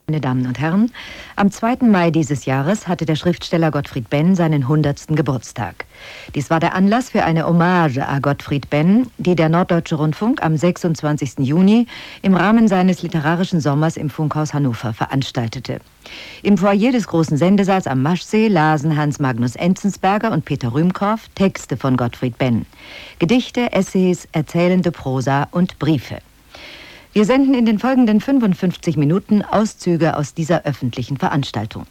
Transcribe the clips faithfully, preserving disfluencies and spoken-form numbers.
Meine Damen und Herren, am zweiten Mai dieses Jahres hatte der Schriftsteller Gottfried Benn seinen hundertsten Geburtstag. Dies war der Anlass für eine Hommage à Gottfried Benn, die der Norddeutsche Rundfunk am sechsundzwanzigsten Juni im Rahmen seines literarischen Sommers im Funkhaus Hannover veranstaltete. Im Foyer des großen Sendesaals am Maschsee lasen Hans Magnus Enzensberger und Peter Rühmkorff Texte von Gottfried Benn. Gedichte, Essays, erzählende Prosa und Briefe. Wir senden in den folgenden fünfundfünfzig Minuten Auszüge aus dieser öffentlichen Veranstaltung.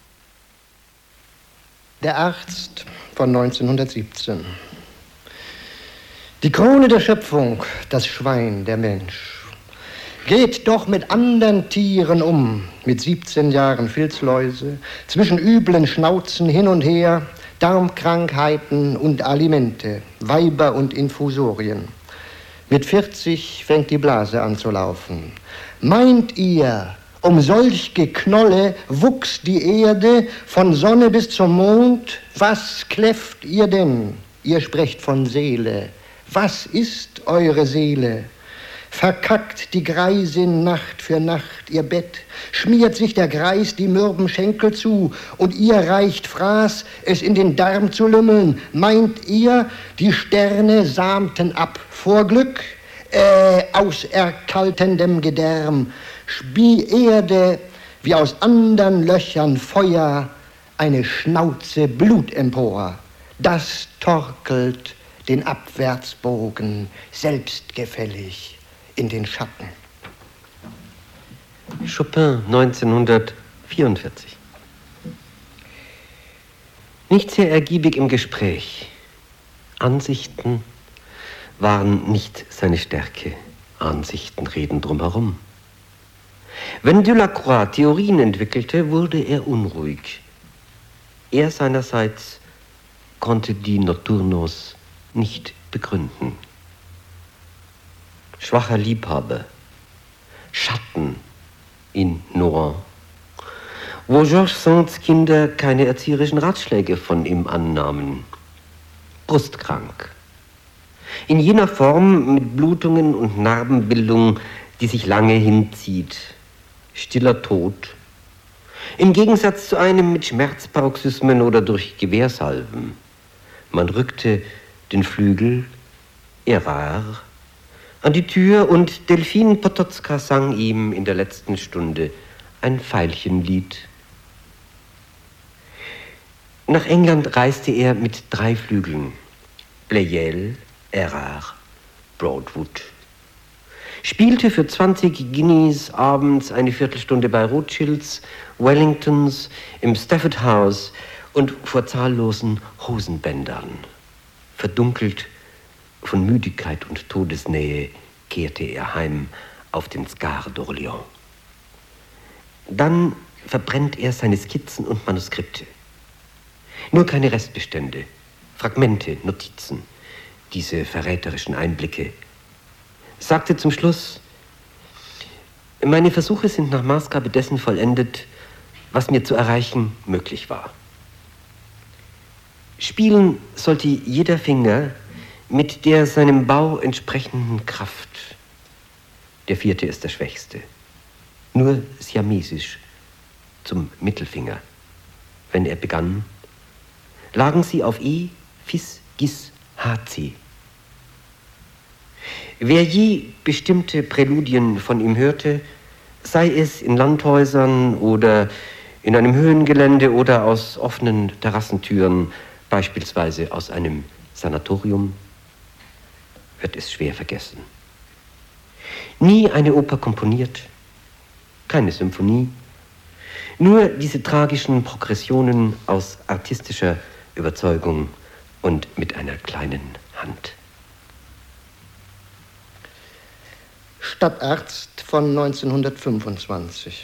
Der Arzt von neunzehnhundertsiebzehn. Die Krone der Schöpfung, das Schwein, der Mensch, geht doch mit anderen Tieren um, mit siebzehn Jahren Filzläuse, zwischen üblen Schnauzen hin und her, Darmkrankheiten und Alimente, Weiber und Infusorien. Mit vierzig fängt die Blase an zu laufen. Meint ihr, um solch Geknolle wuchs die Erde von Sonne bis zum Mond? Was kläfft ihr denn? Ihr sprecht von Seele. Was ist eure Seele? Verkackt die Greisin Nacht für Nacht ihr Bett, schmiert sich der Greis die mürben Schenkel zu und ihr reicht Fraß, es in den Darm zu lümmeln. Meint ihr, die Sterne samten ab vor Glück? Äh, aus erkaltendem Gedärm spie Erde wie aus andern Löchern Feuer eine Schnauze Blut empor. Das torkelt den Abwärtsbogen selbstgefällig in den Schatten. Chopin, neunzehnhundertvierundvierzig. Nicht sehr ergiebig im Gespräch. Ansichten waren nicht seine Stärke. Ansichten reden drumherum. Wenn Delacroix Theorien entwickelte, wurde er unruhig. Er seinerseits konnte die Nocturnos nicht begründen. Schwacher Liebhaber, Schatten in Nohant, wo Georges Sands Kinder keine erzieherischen Ratschläge von ihm annahmen. Brustkrank. In jener Form mit Blutungen und Narbenbildung, die sich lange hinzieht. Stiller Tod. Im Gegensatz zu einem mit Schmerzparoxysmen oder durch Gewehrsalven. Man rückte den Flügel, Erard, an die Tür und Delphine Potocka sang ihm in der letzten Stunde ein Veilchenlied. Nach England reiste er mit drei Flügeln. Pleyel, Erard, Broadwood. Spielte für zwanzig Guineas abends eine Viertelstunde bei Rothschilds, Wellingtons, im Stafford House und vor zahllosen Hosenbändern. Verdunkelt von Müdigkeit und Todesnähe kehrte er heim auf den Scar d'Orléans. Dann verbrennt er seine Skizzen und Manuskripte. Nur keine Restbestände, Fragmente, Notizen, diese verräterischen Einblicke. Sagte zum Schluss: Meine Versuche sind nach Maßgabe dessen vollendet, was mir zu erreichen möglich war. Spielen sollte jeder Finger mit der seinem Bau entsprechenden Kraft. Der vierte ist der schwächste. Nur siamesisch zum Mittelfinger. Wenn er begann, lagen sie auf E, Fis, Gis, H, C. Wer je bestimmte Präludien von ihm hörte, sei es in Landhäusern oder in einem Höhengelände oder aus offenen Terrassentüren, beispielsweise aus einem Sanatorium, wird es schwer vergessen. Nie eine Oper komponiert, keine Symphonie, nur diese tragischen Progressionen aus artistischer Überzeugung und mit einer kleinen Hand. Stadtarzt von neunzehnhundertfünfundzwanzig.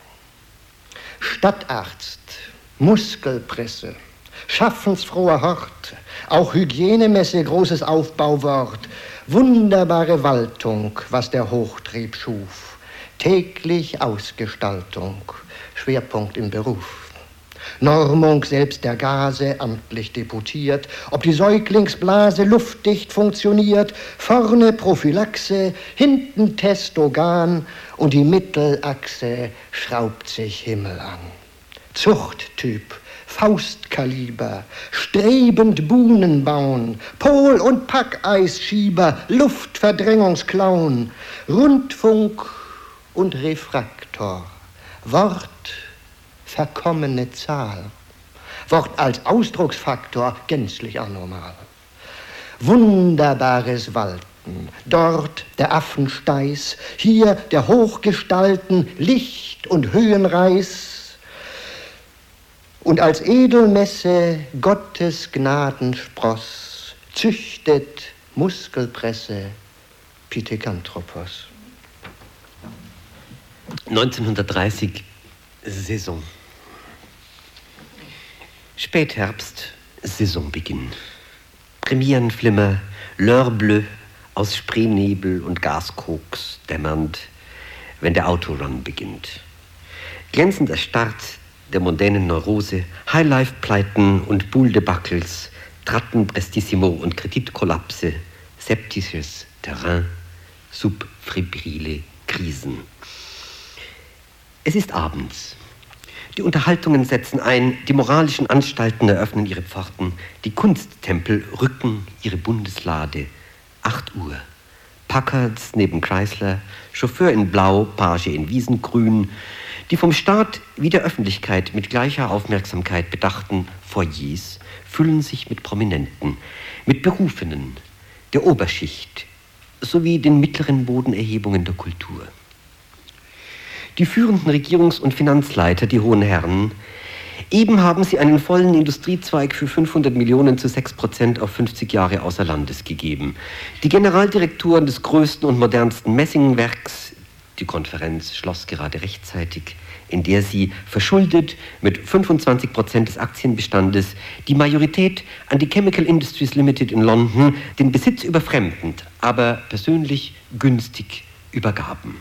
Stadtarzt, Muskelpresse, schaffensfroher Hort, auch Hygienemesse, großes Aufbauwort, wunderbare Waltung, was der Hochtrieb schuf, täglich Ausgestaltung, Schwerpunkt im Beruf. Normung selbst der Gase amtlich deputiert, ob die Säuglingsblase luftdicht funktioniert, vorne Prophylaxe, hinten Testogan und die Mittelachse schraubt sich Himmel an. Zuchttyp, Faustkaliber, strebend Buhnen bauen, Pol- und Packeisschieber, Luftverdrängungsklauen, Rundfunk und Refraktor, Wort, verkommene Zahl, Wort als Ausdrucksfaktor gänzlich anormal. Wunderbares Walten, dort der Affensteiß, hier der Hochgestalten Licht- und Höhenreiß, und als Edelmesse Gottes Gnadenspross züchtet Muskelpresse Pithecanthropos. neunzehnhundertdreißig, Saison. Spätherbst, Saisonbeginn. Premierenflimmer, L'heure bleue aus Spreenebel und Gaskoks dämmernd, wenn der Autorun beginnt. Glänzender Start der mondänen Neurose, Highlife-Pleiten und Boule-Debacles, Tratten, Prestissimo und Kreditkollapse, septisches Terrain, subfebrile Krisen. Es ist abends. Die Unterhaltungen setzen ein, die moralischen Anstalten eröffnen ihre Pforten, die Kunsttempel rücken ihre Bundeslade. Acht Uhr. Packards neben Chrysler, Chauffeur in Blau, Page in Wiesengrün, die vom Staat wie der Öffentlichkeit mit gleicher Aufmerksamkeit bedachten Foyers füllen sich mit Prominenten, mit Berufenen, der Oberschicht sowie den mittleren Bodenerhebungen der Kultur. Die führenden Regierungs- und Finanzleiter, die hohen Herren, eben haben sie einen vollen Industriezweig für fünfhundert Millionen zu sechs Prozent auf fünfzig Jahre außer Landes gegeben. Die Generaldirektoren des größten und modernsten Messingwerks, die Konferenz schloss gerade rechtzeitig, in der sie verschuldet mit fünfundzwanzig Prozent des Aktienbestandes die Majorität an die Chemical Industries Limited in London, den Besitz überfremdend, aber persönlich günstig übergaben.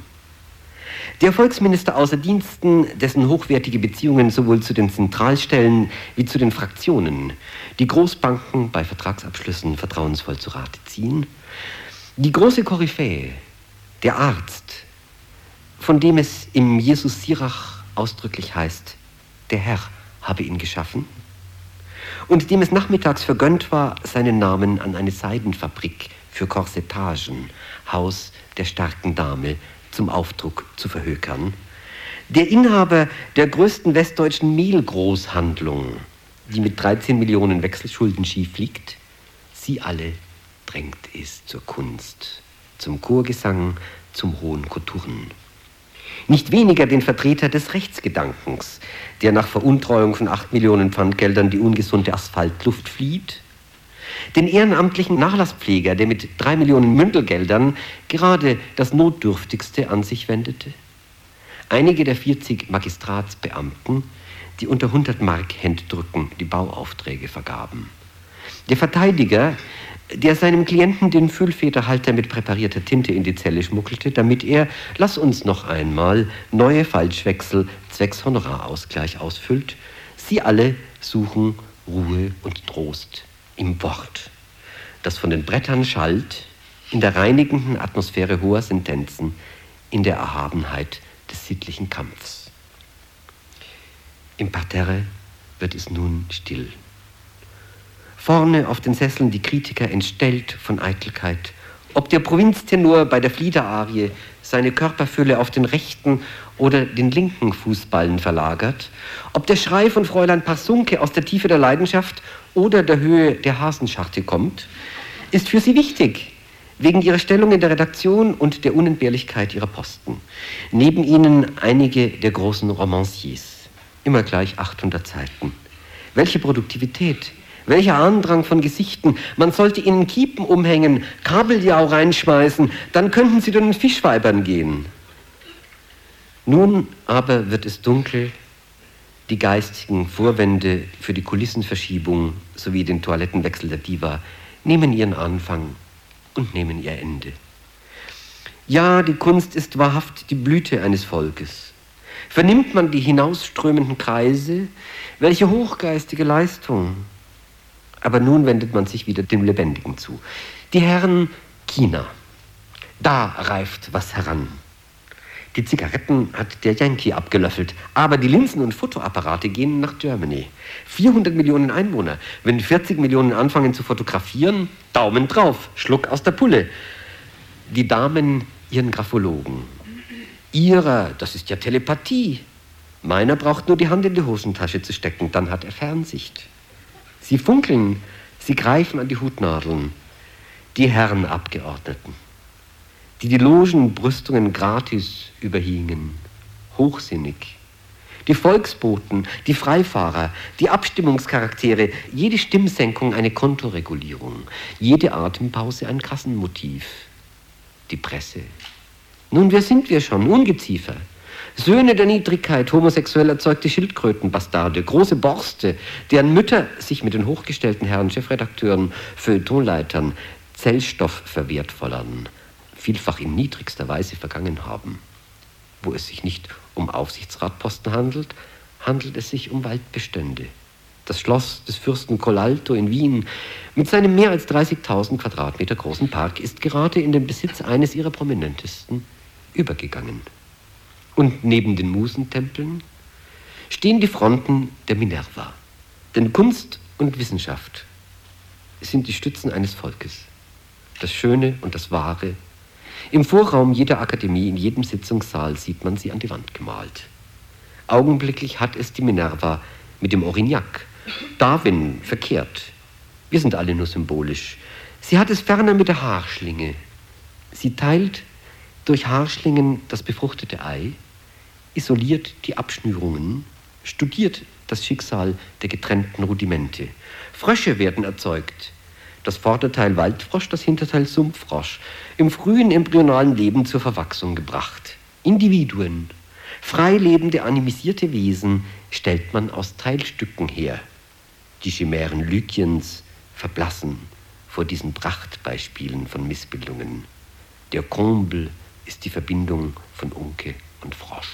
Der Volksminister außer Diensten, dessen hochwertige Beziehungen sowohl zu den Zentralstellen wie zu den Fraktionen die Großbanken bei Vertragsabschlüssen vertrauensvoll zu Rate ziehen, die große Koryphäe, der Arzt, von dem es im Jesus Sirach ausdrücklich heißt, der Herr habe ihn geschaffen, und dem es nachmittags vergönnt war, seinen Namen an eine Seidenfabrik für Korsetagen, Haus der starken Dame, zum Aufdruck zu verhökern, der Inhaber der größten westdeutschen Mehlgroßhandlung, die mit dreizehn Millionen Wechselschulden schief liegt, sie alle drängt es zur Kunst, zum Chorgesang, zum hohen Koturnen. Nicht weniger den Vertreter des Rechtsgedankens, der nach Veruntreuung von acht Millionen Pfandgeldern die ungesunde Asphaltluft flieht, den ehrenamtlichen Nachlasspfleger, der mit drei Millionen Mündelgeldern gerade das Notdürftigste an sich wendete, einige der vierzig Magistratsbeamten, die unter hundert Mark Händedrücken die Bauaufträge vergaben, der Verteidiger, der seinem Klienten den Füllfederhalter mit präparierter Tinte in die Zelle schmuggelte, damit er, lass uns noch einmal, neue Falschwechsel zwecks Honorarausgleich ausfüllt. Sie alle suchen Ruhe und Trost im Wort, das von den Brettern schallt, in der reinigenden Atmosphäre hoher Sentenzen, in der Erhabenheit des sittlichen Kampfs. Im Parterre wird es nun still. Vorne auf den Sesseln die Kritiker entstellt von Eitelkeit, ob der Provinztenor bei der Fliederarie seine Körperfülle auf den rechten oder den linken Fußballen verlagert, ob der Schrei von Fräulein Parsunke aus der Tiefe der Leidenschaft oder der Höhe der Hasenscharte kommt, ist für sie wichtig, wegen ihrer Stellung in der Redaktion und der Unentbehrlichkeit ihrer Posten. Neben ihnen einige der großen Romanciers, immer gleich achthundert Seiten. Welche Produktivität! Welcher Andrang von Gesichten. Man sollte ihnen Kiepen umhängen, Kabeljau reinschmeißen, dann könnten sie den Fischweibern gehen. Nun aber wird es dunkel, die geistigen Vorwände für die Kulissenverschiebung sowie den Toilettenwechsel der Diva nehmen ihren Anfang und nehmen ihr Ende. Ja, die Kunst ist wahrhaft die Blüte eines Volkes. Vernimmt man die hinausströmenden Kreise? Welche hochgeistige Leistung! Aber nun wendet man sich wieder dem Lebendigen zu. Die Herren China. Da reift was heran. Die Zigaretten hat der Yankee abgelöffelt, aber die Linsen- und Fotoapparate gehen nach Germany. vierhundert Millionen Einwohner. Wenn vierzig Millionen anfangen zu fotografieren, Daumen drauf, Schluck aus der Pulle. Die Damen ihren Graphologen. Ihrer, das ist ja Telepathie. Meiner braucht nur die Hand in die Hosentasche zu stecken, dann hat er Fernsicht. Sie funkeln, sie greifen an die Hutnadeln. Die Herren Abgeordneten, die die Logenbrüstungen gratis überhingen, hochsinnig. Die Volksboten, die Freifahrer, die Abstimmungscharaktere, jede Stimmsenkung eine Kontoregulierung, jede Atempause ein Kassenmotiv. Die Presse. Nun, wer sind wir schon? Ungeziefer. Söhne der Niedrigkeit, homosexuell erzeugte Schildkrötenbastarde, große Borste, deren Mütter sich mit den hochgestellten Herren Chefredakteuren, Feuilletonleitern, Zellstoffverwertvollern vielfach in niedrigster Weise vergangen haben. Wo es sich nicht um Aufsichtsratposten handelt, handelt es sich um Waldbestände. Das Schloss des Fürsten Colalto in Wien mit seinem mehr als dreißigtausend Quadratmeter großen Park ist gerade in den Besitz eines ihrer prominentesten übergegangen. Und neben den Musentempeln stehen die Fronten der Minerva. Denn Kunst und Wissenschaft sind die Stützen eines Volkes. Das Schöne und das Wahre. Im Vorraum jeder Akademie, in jedem Sitzungssaal sieht man sie an die Wand gemalt. Augenblicklich hat es die Minerva mit dem Aurignac, Darwin verkehrt. Wir sind alle nur symbolisch. Sie hat es ferner mit der Haarschlinge. Sie teilt durch Haarschlingen das befruchtete Ei, isoliert die Abschnürungen, studiert das Schicksal der getrennten Rudimente. Frösche werden erzeugt. Das Vorderteil Waldfrosch, das Hinterteil Sumpffrosch, im frühen embryonalen Leben zur Verwachsung gebracht. Individuen, freilebende, animisierte Wesen stellt man aus Teilstücken her. Die Chimären Lykiens verblassen vor diesen Prachtbeispielen von Missbildungen. Der Comble ist die Verbindung von Unke und Frosch.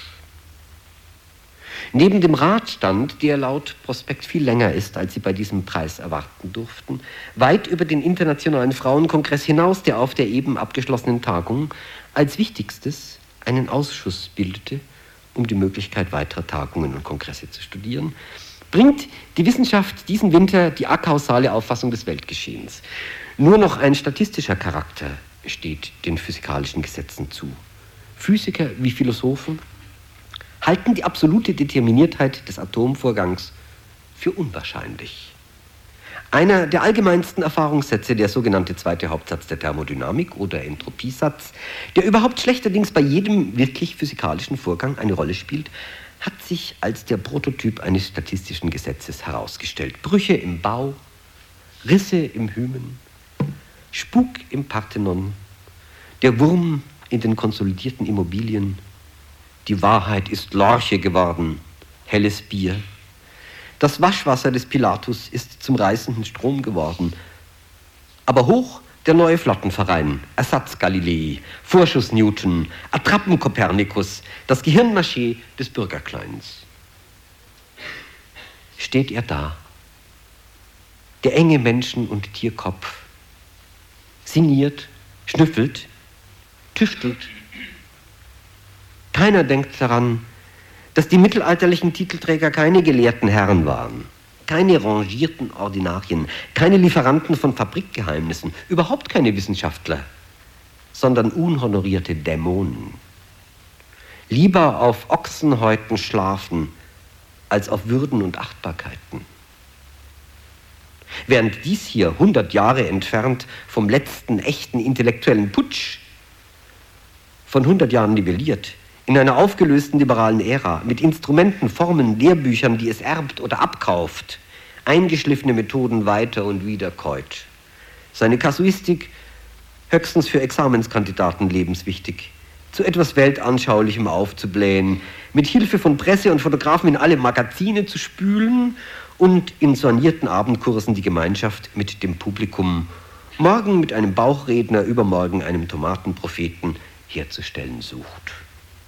Neben dem Ratstand, der laut Prospekt viel länger ist, als Sie bei diesem Preis erwarten durften, weit über den Internationalen Frauenkongress hinaus, der auf der eben abgeschlossenen Tagung als wichtigstes einen Ausschuss bildete, um die Möglichkeit weiterer Tagungen und Kongresse zu studieren, bringt die Wissenschaft diesen Winter die akausale Auffassung des Weltgeschehens. Nur noch ein statistischer Charakter steht den physikalischen Gesetzen zu. Physiker wie Philosophen halten die absolute Determiniertheit des Atomvorgangs für unwahrscheinlich. Einer der allgemeinsten Erfahrungssätze, der sogenannte zweite Hauptsatz der Thermodynamik oder Entropiesatz, der überhaupt schlechterdings bei jedem wirklich physikalischen Vorgang eine Rolle spielt, hat sich als der Prototyp eines statistischen Gesetzes herausgestellt. Brüche im Bau, Risse im Hymen, Spuk im Parthenon, der Wurm in den konsolidierten Immobilien. Die Wahrheit ist Lorche geworden, helles Bier. Das Waschwasser des Pilatus ist zum reißenden Strom geworden. Aber hoch der neue Flottenverein, Ersatz Galilei, Vorschuss Newton, Attrappen Kopernikus, das Gehirnmaché des Bürgerkleins. Steht er da, der enge Menschen- und Tierkopf, sinniert, schnüffelt, tüftelt. Keiner denkt daran, dass die mittelalterlichen Titelträger keine gelehrten Herren waren, keine rangierten Ordinarien, keine Lieferanten von Fabrikgeheimnissen, überhaupt keine Wissenschaftler, sondern unhonorierte Dämonen. Lieber auf Ochsenhäuten schlafen, als auf Würden und Achtbarkeiten. Während dies hier hundert Jahre entfernt vom letzten echten intellektuellen Putsch, von hundert Jahren nivelliert, in einer aufgelösten liberalen Ära, mit Instrumenten, Formen, Lehrbüchern, die es erbt oder abkauft, eingeschliffene Methoden weiter und wieder käut. Seine Kasuistik höchstens für Examenskandidaten lebenswichtig, zu etwas Weltanschaulichem aufzublähen, mit Hilfe von Presse und Fotografen in alle Magazine zu spülen und in sanierten Abendkursen die Gemeinschaft mit dem Publikum, morgen mit einem Bauchredner, übermorgen einem Tomatenpropheten, herzustellen sucht.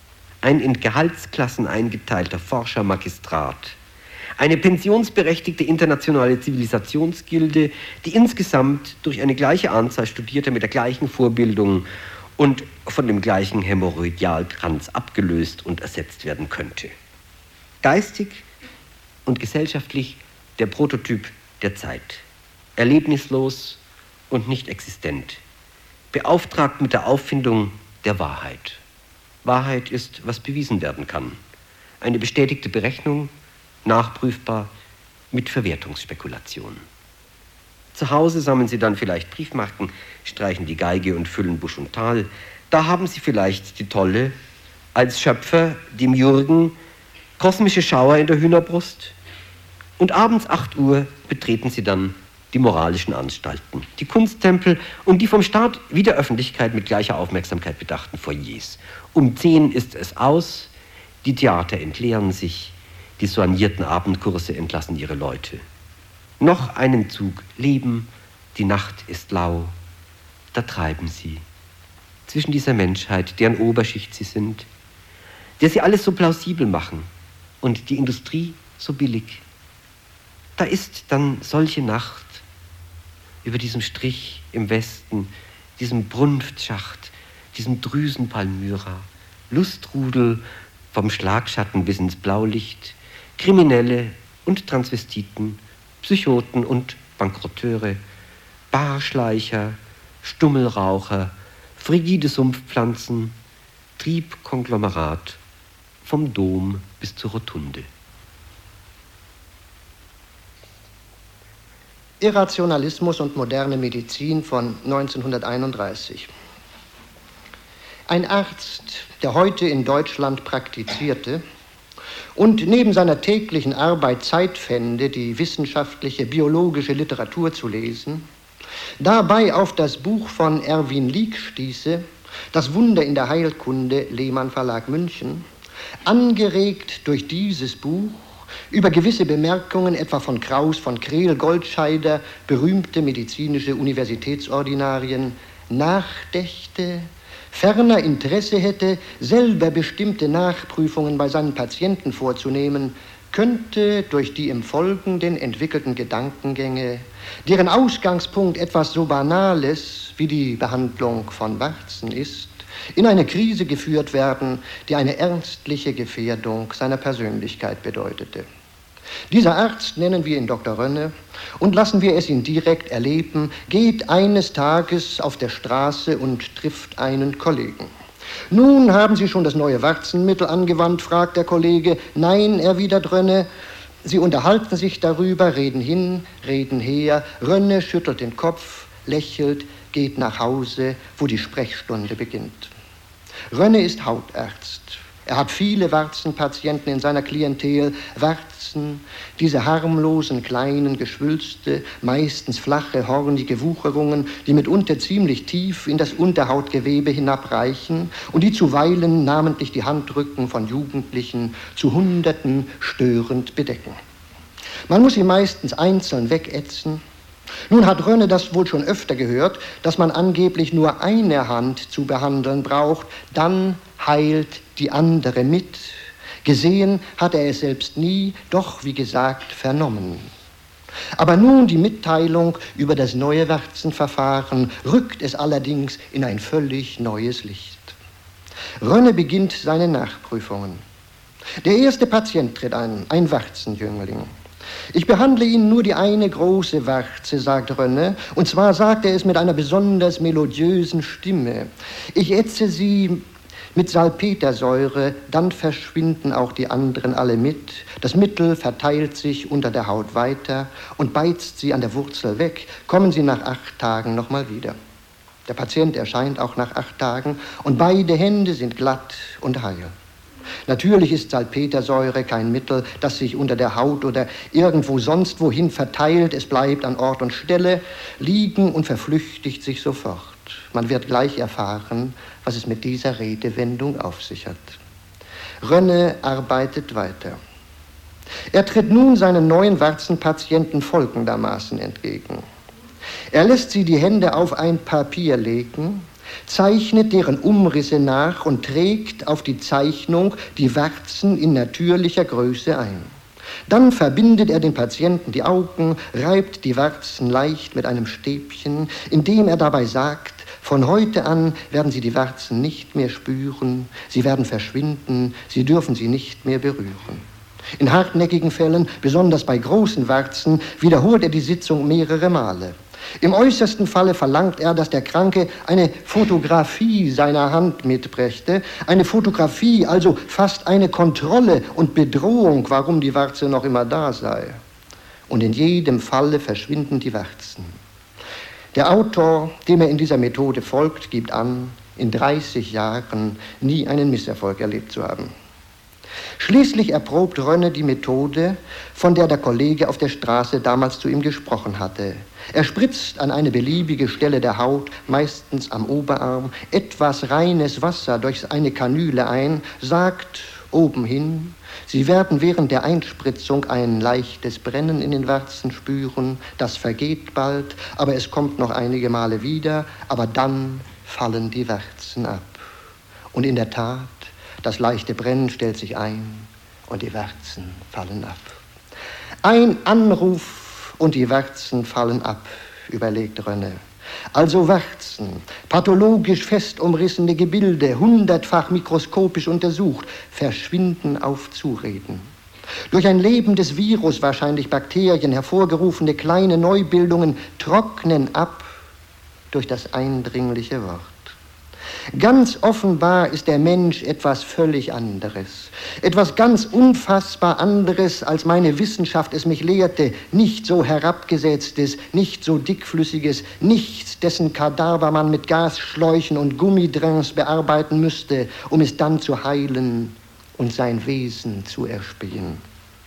ein in Gehaltsklassen eingeteilter Forschermagistrat, eine pensionsberechtigte internationale Zivilisationsgilde, die insgesamt durch eine gleiche Anzahl Studierter mit der gleichen Vorbildung und von dem gleichen Hämorrhoidialkranz abgelöst und ersetzt werden könnte. Geistig und gesellschaftlich der Prototyp der Zeit, erlebnislos und nicht existent, beauftragt mit der Auffindung der Wahrheit. Wahrheit ist, was bewiesen werden kann. Eine bestätigte Berechnung, nachprüfbar mit Verwertungsspekulation. Zu Hause sammeln Sie dann vielleicht Briefmarken, streichen die Geige und füllen Busch und Tal. Da haben Sie vielleicht die Tolle, als Schöpfer, dem Jürgen, kosmische Schauer in der Hühnerbrust. Und abends acht Uhr betreten Sie dann die moralischen Anstalten, die Kunsttempel und die vom Staat wie der Öffentlichkeit mit gleicher Aufmerksamkeit bedachten Foyers. Um zehn ist es aus, die Theater entleeren sich, die soignierten Abendkurse entlassen ihre Leute. Noch einen Zug Leben, die Nacht ist lau, da treiben sie. Zwischen dieser Menschheit, deren Oberschicht sie sind, der sie alles so plausibel machen und die Industrie so billig. Da ist dann solche Nacht über diesem Strich im Westen, diesem Brunftschacht, diesem Drüsenpalmyra, Lustrudel vom Schlagschatten bis ins Blaulicht, Kriminelle und Transvestiten, Psychoten und Bankrotteure, Barschleicher, Stummelraucher, frigide Sumpfpflanzen, Triebkonglomerat, vom Dom bis zur Rotunde. Irrationalismus und moderne Medizin von neunzehnhunderteinunddreißig. Ein Arzt, der heute in Deutschland praktizierte und neben seiner täglichen Arbeit Zeit fände, die wissenschaftliche, biologische Literatur zu lesen, dabei auf das Buch von Erwin Lieck stieße, Das Wunder in der Heilkunde, Lehmann Verlag München, angeregt durch dieses Buch über gewisse Bemerkungen etwa von Kraus, von Krehl, Goldscheider, berühmte medizinische Universitätsordinarien, nachdächte, ferner Interesse hätte, selber bestimmte Nachprüfungen bei seinen Patienten vorzunehmen, könnte durch die im Folgenden entwickelten Gedankengänge, deren Ausgangspunkt etwas so Banales wie die Behandlung von Warzen ist, in eine Krise geführt werden, die eine ernstliche Gefährdung seiner Persönlichkeit bedeutete. Dieser Arzt, nennen wir ihn Doktor Rönne, und lassen wir es ihn direkt erleben, geht eines Tages auf der Straße und trifft einen Kollegen. Nun, haben Sie schon das neue Warzenmittel angewandt, fragt der Kollege. Nein, erwidert Rönne. Sie unterhalten sich darüber, reden hin, reden her. Rönne schüttelt den Kopf, lächelt, geht nach Hause, wo die Sprechstunde beginnt. Rönne ist Hautarzt. Er hat viele Warzenpatienten in seiner Klientel. Warzen, diese harmlosen, kleinen Geschwülste, meistens flache, hornige Wucherungen, die mitunter ziemlich tief in das Unterhautgewebe hinabreichen und die zuweilen namentlich die Handrücken von Jugendlichen zu Hunderten störend bedecken. Man muss sie meistens einzeln wegätzen. Nun hat Rönne das wohl schon öfter gehört, dass man angeblich nur eine Hand zu behandeln braucht, dann heilt die andere mit. Gesehen hat er es selbst nie, doch, wie gesagt, vernommen. Aber nun die Mitteilung über das neue Warzenverfahren rückt es allerdings in ein völlig neues Licht. Rönne beginnt seine Nachprüfungen. Der erste Patient tritt ein, ein Warzenjüngling. Ich behandle Ihnen nur die eine große Warze, sagt Rönne, und zwar sagt er es mit einer besonders melodiösen Stimme. Ich ätze sie mit Salpetersäure, dann verschwinden auch die anderen alle mit. Das Mittel verteilt sich unter der Haut weiter und beizt sie an der Wurzel weg. Kommen Sie nach acht Tagen nochmal wieder. Der Patient erscheint auch nach acht Tagen und beide Hände sind glatt und heil. Natürlich ist Salpetersäure kein Mittel, das sich unter der Haut oder irgendwo sonst wohin verteilt. Es bleibt an Ort und Stelle liegen und verflüchtigt sich sofort. Man wird gleich erfahren, was es mit dieser Redewendung auf sich hat. Rönne arbeitet weiter. Er tritt nun seinen neuen Warzenpatienten folgendermaßen entgegen. Er lässt sie die Hände auf ein Papier legen, zeichnet deren Umrisse nach und trägt auf die Zeichnung die Warzen in natürlicher Größe ein. Dann verbindet er den Patienten die Augen, reibt die Warzen leicht mit einem Stäbchen, indem er dabei sagt, von heute an werden Sie die Warzen nicht mehr spüren, sie werden verschwinden, Sie dürfen sie nicht mehr berühren. In hartnäckigen Fällen, besonders bei großen Warzen, wiederholt er die Sitzung mehrere Male. Im äußersten Falle verlangt er, dass der Kranke eine Fotografie seiner Hand mitbrächte. Eine Fotografie, also fast eine Kontrolle und Bedrohung, warum die Warze noch immer da sei. Und in jedem Falle verschwinden die Warzen. Der Autor, dem er in dieser Methode folgt, gibt an, in dreißig Jahren nie einen Misserfolg erlebt zu haben. Schließlich erprobt Rönne die Methode, von der der Kollege auf der Straße damals zu ihm gesprochen hatte. Er spritzt an eine beliebige Stelle der Haut, meistens am Oberarm, etwas reines Wasser durch eine Kanüle ein, sagt oben hin, Sie werden während der Einspritzung ein leichtes Brennen in den Warzen spüren, das vergeht bald, aber es kommt noch einige Male wieder, aber dann fallen die Warzen ab. Und in der Tat, das leichte Brennen stellt sich ein und die Warzen fallen ab. Ein Anruf und die Warzen fallen ab, überlegt Rönne. Also Warzen, pathologisch fest umrissene Gebilde, hundertfach mikroskopisch untersucht, verschwinden auf Zureden. Durch ein lebendes Virus, wahrscheinlich Bakterien, hervorgerufene kleine Neubildungen trocknen ab durch das eindringliche Wort. Ganz offenbar ist der Mensch etwas völlig anderes, etwas ganz unfassbar anderes, als meine Wissenschaft es mich lehrte, nicht so herabgesetztes, nicht so dickflüssiges, nichts, dessen Kadaver man mit Gasschläuchen und Gummidrins bearbeiten müsste, um es dann zu heilen und sein Wesen zu erspähen.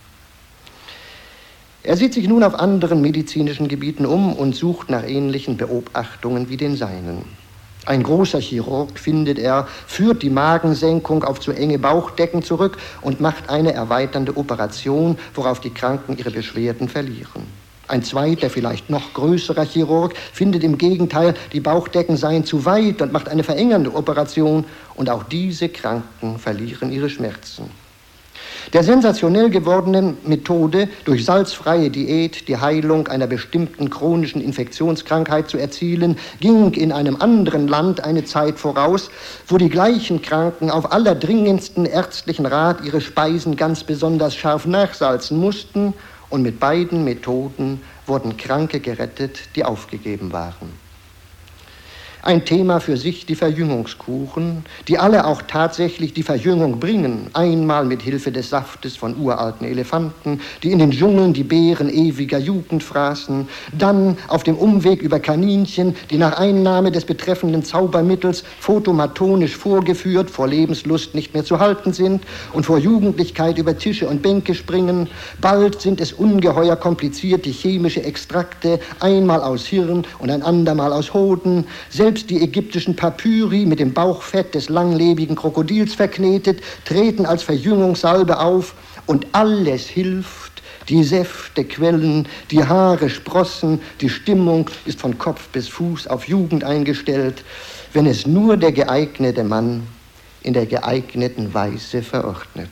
Er sieht sich nun auf anderen medizinischen Gebieten um und sucht nach ähnlichen Beobachtungen wie den seinen. Ein großer Chirurg, findet er, führt die Magensenkung auf zu enge Bauchdecken zurück und macht eine erweiternde Operation, worauf die Kranken ihre Beschwerden verlieren. Ein zweiter, vielleicht noch größerer Chirurg findet im Gegenteil, die Bauchdecken seien zu weit und macht eine verengernde Operation und auch diese Kranken verlieren ihre Schmerzen. Der sensationell gewordenen Methode, durch salzfreie Diät die Heilung einer bestimmten chronischen Infektionskrankheit zu erzielen, ging in einem anderen Land eine Zeit voraus, wo die gleichen Kranken auf allerdringendsten ärztlichen Rat ihre Speisen ganz besonders scharf nachsalzen mussten, und mit beiden Methoden wurden Kranke gerettet, die aufgegeben waren. Ein Thema für sich die Verjüngungskuren, die alle auch tatsächlich die Verjüngung bringen. Einmal mit Hilfe des Saftes von uralten Elefanten, die in den Dschungeln die Beeren ewiger Jugend fraßen. Dann auf dem Umweg über Kaninchen, die nach Einnahme des betreffenden Zaubermittels photomatonisch vorgeführt, vor Lebenslust nicht mehr zu halten sind und vor Jugendlichkeit über Tische und Bänke springen. Bald sind es ungeheuer komplizierte chemische Extrakte, einmal aus Hirn und ein andermal aus Hoden. Selbst die ägyptischen Papyri mit dem Bauchfett des langlebigen Krokodils verknetet, treten als Verjüngungssalbe auf und alles hilft. Die Säfte quellen, die Haare sprossen, die Stimmung ist von Kopf bis Fuß auf Jugend eingestellt, wenn es nur der geeignete Mann in der geeigneten Weise verordnet.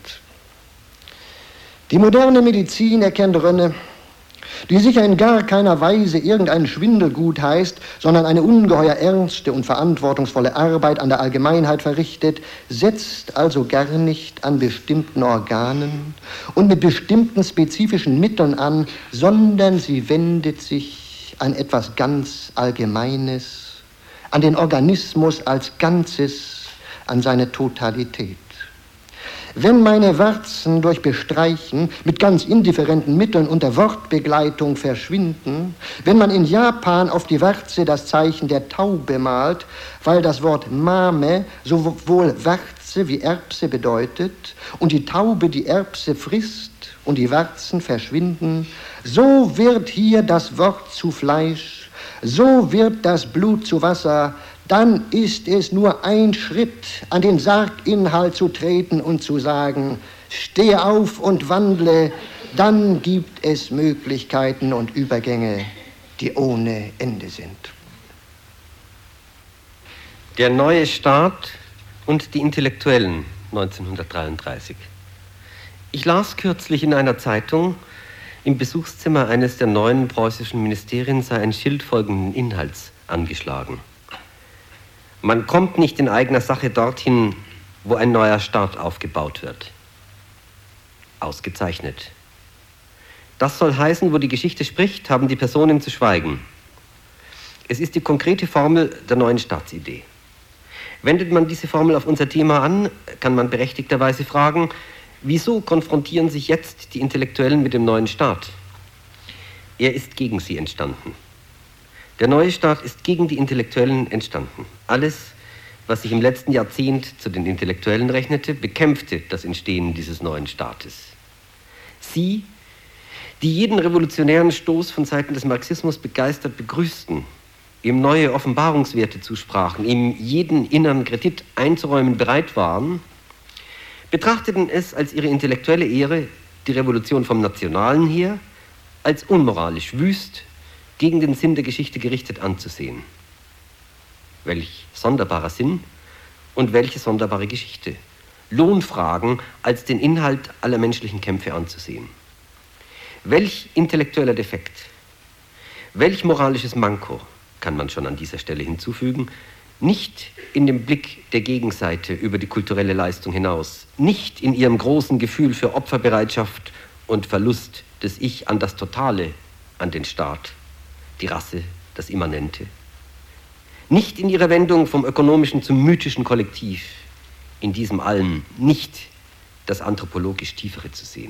Die moderne Medizin, erkennt Rönne, die sicher in gar keiner Weise irgendein Schwindelgut heißt, sondern eine ungeheuer ernste und verantwortungsvolle Arbeit an der Allgemeinheit verrichtet, setzt also gar nicht an bestimmten Organen und mit bestimmten spezifischen Mitteln an, sondern sie wendet sich an etwas ganz Allgemeines, an den Organismus als Ganzes, an seine Totalität. Wenn meine Warzen durch Bestreichen mit ganz indifferenten Mitteln unter Wortbegleitung verschwinden, wenn man in Japan auf die Warze das Zeichen der Taube malt, weil das Wort Mame sowohl Warze wie Erbse bedeutet und die Taube die Erbse frisst und die Warzen verschwinden, so wird hier das Wort zu Fleisch, so wird das Blut zu Wasser, dann ist es nur ein Schritt, an den Sarginhalt zu treten und zu sagen, stehe auf und wandle, dann gibt es Möglichkeiten und Übergänge, die ohne Ende sind. Der neue Staat und die Intellektuellen neunzehnhundertdreiunddreißig. Ich las kürzlich in einer Zeitung, im Besuchszimmer eines der neuen preußischen Ministerien sei ein Schild folgenden Inhalts angeschlagen: Man kommt nicht in eigener Sache dorthin, wo ein neuer Staat aufgebaut wird. Ausgezeichnet. Das soll heißen, wo die Geschichte spricht, haben die Personen zu schweigen. Es ist die konkrete Formel der neuen Staatsidee. Wendet man diese Formel auf unser Thema an, kann man berechtigterweise fragen, wieso konfrontieren sich jetzt die Intellektuellen mit dem neuen Staat? Er ist gegen sie entstanden. Der neue Staat ist gegen die Intellektuellen entstanden. Alles, was sich im letzten Jahrzehnt zu den Intellektuellen rechnete, bekämpfte das Entstehen dieses neuen Staates. Sie, die jeden revolutionären Stoß von Seiten des Marxismus begeistert begrüßten, ihm neue Offenbarungswerte zusprachen, ihm jeden inneren Kredit einzuräumen bereit waren, betrachteten es als ihre intellektuelle Ehre, die Revolution vom Nationalen her als unmoralisch, wüst, gegen den Sinn der Geschichte gerichtet anzusehen. Welch sonderbarer Sinn und welche sonderbare Geschichte. Lohnfragen als den Inhalt aller menschlichen Kämpfe anzusehen. Welch intellektueller Defekt, welch moralisches Manko, kann man schon an dieser Stelle hinzufügen, nicht in dem Blick der Gegenseite über die kulturelle Leistung hinaus, nicht in ihrem großen Gefühl für Opferbereitschaft und Verlust des Ich an das Totale, an den Staat, die Rasse, das Immanente, nicht in ihrer Wendung vom ökonomischen zum mythischen Kollektiv, in diesem Allen nicht das anthropologisch Tiefere zu sehen.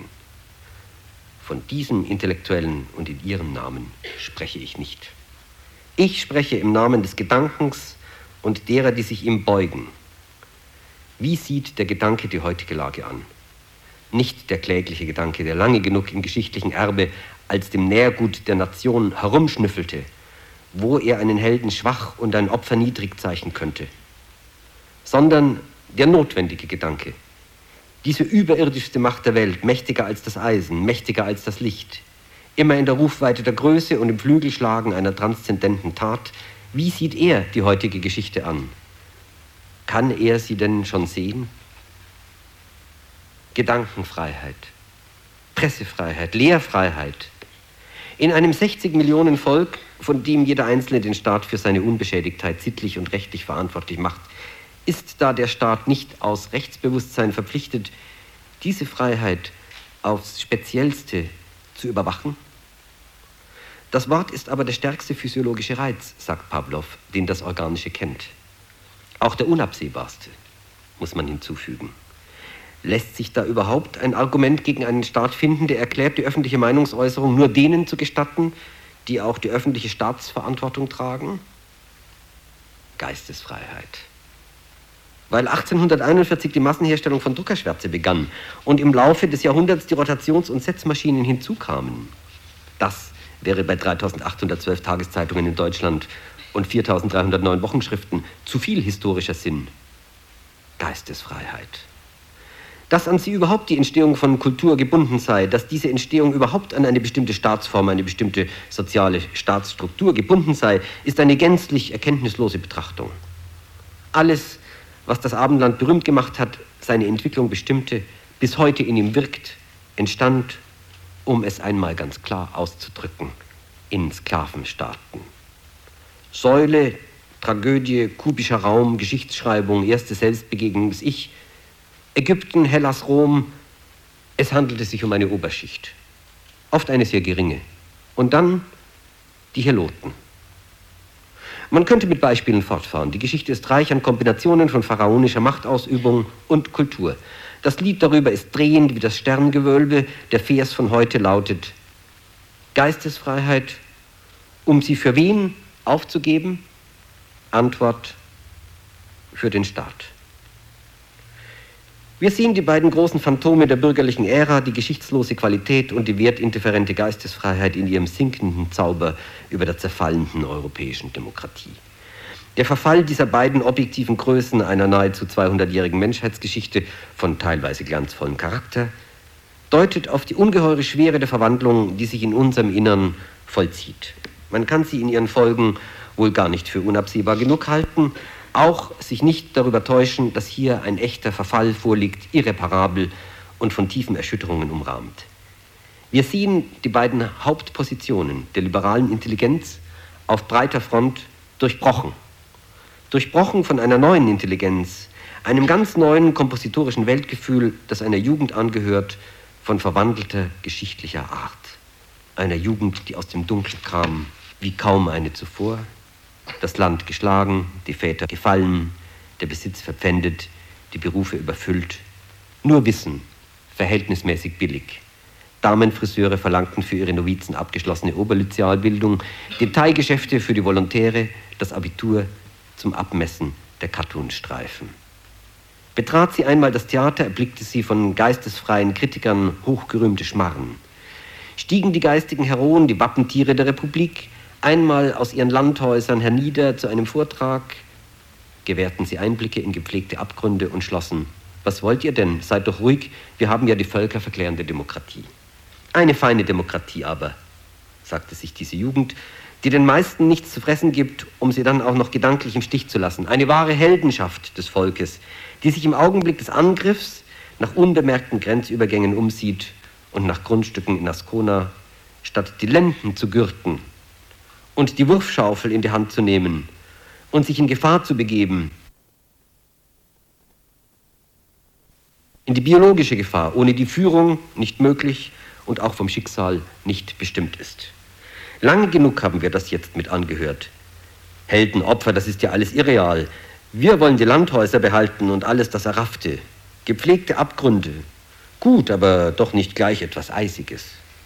Von diesen Intellektuellen und in ihrem Namen spreche ich nicht. Ich spreche im Namen des Gedankens und derer, die sich ihm beugen. Wie sieht der Gedanke die heutige Lage an? Nicht der klägliche Gedanke, der lange genug im geschichtlichen Erbe als dem Nährgut der Nation herumschnüffelte, wo er einen Helden schwach und ein Opfer niedrig zeichnen könnte, sondern der notwendige Gedanke, diese überirdischste Macht der Welt, mächtiger als das Eisen, mächtiger als das Licht, immer in der Rufweite der Größe und im Flügelschlagen einer transzendenten Tat. Wie sieht er die heutige Geschichte an? Kann er sie denn schon sehen? Gedankenfreiheit, Pressefreiheit, Lehrfreiheit. In einem sechzig Millionen Volk, von dem jeder Einzelne den Staat für seine Unbeschädigtheit sittlich und rechtlich verantwortlich macht, ist da der Staat nicht aus Rechtsbewusstsein verpflichtet, diese Freiheit aufs Speziellste zu überwachen? Das Wort ist aber der stärkste physiologische Reiz, sagt Pawlow, den das Organische kennt. Auch der unabsehbarste, muss man hinzufügen. Lässt sich da überhaupt ein Argument gegen einen Staat finden, der erklärt, die öffentliche Meinungsäußerung nur denen zu gestatten, die auch die öffentliche Staatsverantwortung tragen? Geistesfreiheit. Weil achtzehnhunderteinundvierzig die Massenherstellung von Druckerschwärze begann und im Laufe des Jahrhunderts die Rotations- und Setzmaschinen hinzukamen. Das wäre bei dreitausendachthundertzwölf Tageszeitungen in Deutschland und viertausenddreihundertneun Wochenschriften zu viel historischer Sinn. Geistesfreiheit. Dass an sie überhaupt die Entstehung von Kultur gebunden sei, dass diese Entstehung überhaupt an eine bestimmte Staatsform, eine bestimmte soziale Staatsstruktur gebunden sei, ist eine gänzlich erkenntnislose Betrachtung. Alles, was das Abendland berühmt gemacht hat, seine Entwicklung bestimmte, bis heute in ihm wirkt, entstand, um es einmal ganz klar auszudrücken, in Sklavenstaaten. Säule, Tragödie, kubischer Raum, Geschichtsschreibung, erste Selbstbegegnung des Ich, Ägypten, Hellas, Rom, es handelte sich um eine Oberschicht, oft eine sehr geringe. Und dann die Heloten. Man könnte mit Beispielen fortfahren. Die Geschichte ist reich an Kombinationen von pharaonischer Machtausübung und Kultur. Das Lied darüber ist drehend wie das Sterngewölbe. Der Vers von heute lautet: Geistesfreiheit, um sie für wen aufzugeben? Antwort: für den Staat. Wir sehen die beiden großen Phantome der bürgerlichen Ära, die geschichtslose Qualität und die wertindifferente Geistesfreiheit in ihrem sinkenden Zauber über der zerfallenden europäischen Demokratie. Der Verfall dieser beiden objektiven Größen einer nahezu zweihundertjährigen Menschheitsgeschichte von teilweise glanzvollem Charakter deutet auf die ungeheure Schwere der Verwandlung, die sich in unserem Innern vollzieht. Man kann sie in ihren Folgen wohl gar nicht für unabsehbar genug halten, Auch sich nicht darüber täuschen, dass hier ein echter Verfall vorliegt, irreparabel und von tiefen Erschütterungen umrahmt. Wir sehen die beiden Hauptpositionen der liberalen Intelligenz auf breiter Front durchbrochen. Durchbrochen von einer neuen Intelligenz, einem ganz neuen kompositorischen Weltgefühl, das einer Jugend angehört, von verwandelter geschichtlicher Art. Einer Jugend, die aus dem Dunkel kam, wie kaum eine zuvor. Das Land geschlagen, die Väter gefallen, der Besitz verpfändet, die Berufe überfüllt. Nur Wissen, verhältnismäßig billig. Damenfriseure verlangten für ihre Novizen abgeschlossene Oberlyzealbildung, Detailgeschäfte für die Volontäre, das Abitur zum Abmessen der Cartoonstreifen. Betrat sie einmal das Theater, erblickte sie von geistesfreien Kritikern hochgerühmte Schmarren. Stiegen die geistigen Heroen, die Wappentiere der Republik, einmal aus ihren Landhäusern hernieder zu einem Vortrag, gewährten sie Einblicke in gepflegte Abgründe und schlossen: Was wollt ihr denn? Seid doch ruhig, wir haben ja die völkerverklärende Demokratie. Eine feine Demokratie aber, sagte sich diese Jugend, die den meisten nichts zu fressen gibt, um sie dann auch noch gedanklich im Stich zu lassen. Eine wahre Heldenschaft des Volkes, die sich im Augenblick des Angriffs nach unbemerkten Grenzübergängen umsieht und nach Grundstücken in Ascona, statt die Lenden zu gürten und die Wurfschaufel in die Hand zu nehmen und sich in Gefahr zu begeben, in die biologische Gefahr, ohne die Führung nicht möglich und auch vom Schicksal nicht bestimmt ist. Lange genug haben wir das jetzt mit angehört. Helden, Opfer, das ist ja alles irreal. Wir wollen die Landhäuser behalten und alles das Erraffte. Gepflegte Abgründe. Gut, aber doch nicht gleich etwas Eisiges.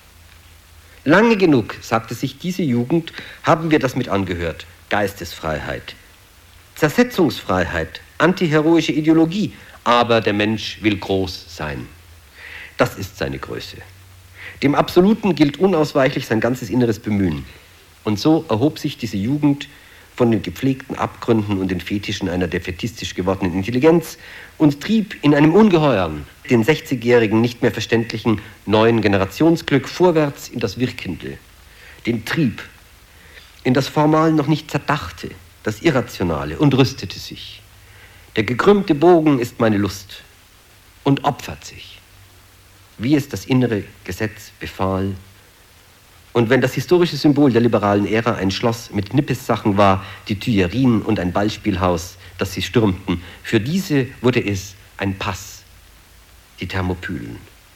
Lange genug, sagte sich diese Jugend, haben wir das mit angehört. Geistesfreiheit, Zersetzungsfreiheit, antiheroische Ideologie. Aber der Mensch will groß sein. Das ist seine Größe. Dem Absoluten gilt unausweichlich sein ganzes inneres Bemühen. Und so erhob sich diese Jugend von den gepflegten Abgründen und den Fetischen einer defätistisch gewordenen Intelligenz und trieb in einem ungeheuren, den sechzigjährigen nicht mehr verständlichen neuen Generationsglück vorwärts in das Wirkende, den Trieb, in das formal noch nicht Zerdachte, das Irrationale, und rüstete sich. Der gekrümmte Bogen ist meine Lust und opfert sich, wie es das innere Gesetz befahl. Und wenn das historische Symbol der liberalen Ära ein Schloss mit Nippessachen war, die Tuillerien und ein Ballspielhaus, das sie stürmten, für diese wurde es ein Pass, die Thermopylen.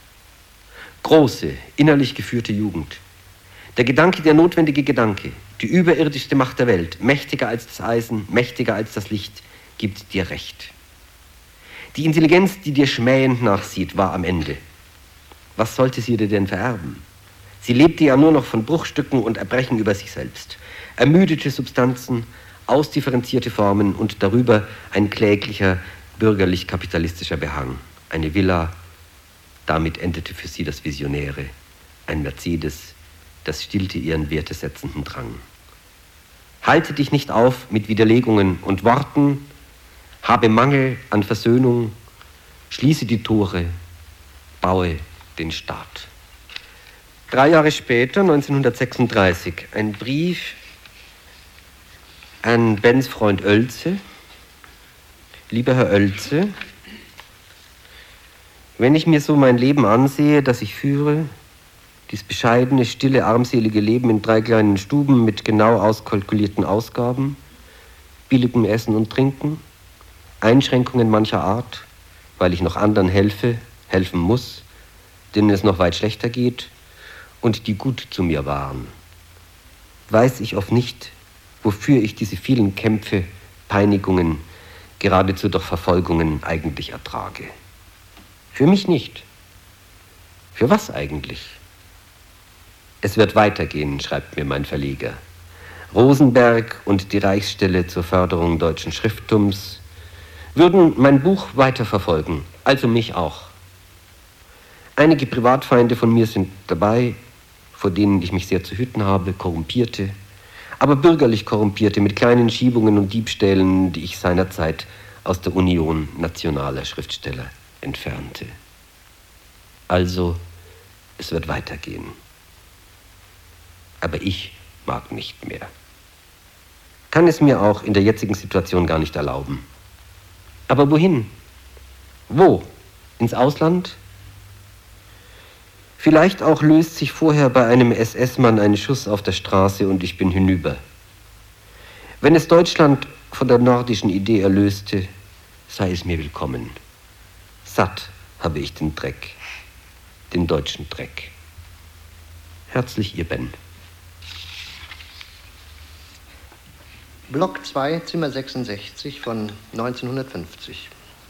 Große, innerlich geführte Jugend. Der Gedanke, der notwendige Gedanke, die überirdischste Macht der Welt, mächtiger als das Eisen, mächtiger als das Licht, gibt dir Recht. Die Intelligenz, die dir schmähend nachsieht, war am Ende. Was sollte sie dir denn vererben? Sie lebte ja nur noch von Bruchstücken und Erbrechen über sich selbst. Ermüdete Substanzen, ausdifferenzierte Formen und darüber ein kläglicher, bürgerlich-kapitalistischer Behang. Eine Villa, damit endete für sie das Visionäre. Ein Mercedes, das stillte ihren wertesetzenden Drang. Halte dich nicht auf mit Widerlegungen und Worten, habe Mangel an Versöhnung, schließe die Tore, baue den Staat. Drei Jahre später, neunzehnhundertsechsunddreißig, ein Brief an Bens Freund Oelze. Lieber Herr Oelze, wenn ich mir so mein Leben ansehe, das ich führe, dieses bescheidene, stille, armselige Leben in drei kleinen Stuben mit genau auskalkulierten Ausgaben, billigem Essen und Trinken, Einschränkungen mancher Art, weil ich noch anderen helfe, helfen muss, denen es noch weit schlechter geht und die gut zu mir waren, weiß ich oft nicht, wofür ich diese vielen Kämpfe, Peinigungen, geradezu doch Verfolgungen eigentlich ertrage. Für mich nicht. Für was eigentlich? Es wird weitergehen, schreibt mir mein Verleger. Rosenberg und die Reichsstelle zur Förderung deutschen Schrifttums würden mein Buch weiterverfolgen, also mich auch. Einige Privatfeinde von mir sind dabei, vor denen ich mich sehr zu hüten habe, Korrumpierte, aber bürgerlich Korrumpierte mit kleinen Schiebungen und Diebstählen, die ich seinerzeit aus der Union nationaler Schriftsteller entfernte. Also, es wird weitergehen. Aber ich mag nicht mehr. kann es mir auch in der jetzigen Situation gar nicht erlauben. Aber wohin? Wo? Ins Ausland? Vielleicht auch löst sich vorher bei einem S S-Mann ein Schuss auf der Straße und ich bin hinüber. Wenn es Deutschland von der nordischen Idee erlöste, sei es mir willkommen. Satt habe ich den Dreck, den deutschen Dreck. Herzlich, Ihr Ben. Block zwei, Zimmer sechsundsechzig von neunzehnhundertfünfzig.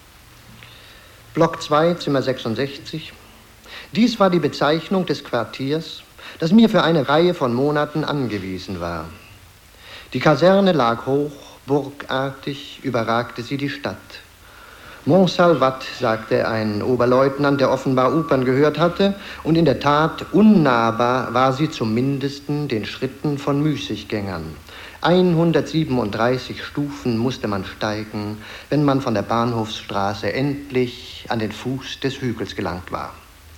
Block zwei, Zimmer sechsundsechzig. Dies war die Bezeichnung des Quartiers, das mir für eine Reihe von Monaten angewiesen war. Die Kaserne lag hoch, burgartig überragte sie die Stadt. Montsalvat, sagte ein Oberleutnant, der offenbar Opern gehört hatte, und in der Tat unnahbar war sie zum Mindesten den Schritten von Müßiggängern. hundertsiebenunddreißig Stufen musste man steigen, wenn man von der Bahnhofsstraße endlich an den Fuß des Hügels gelangt war.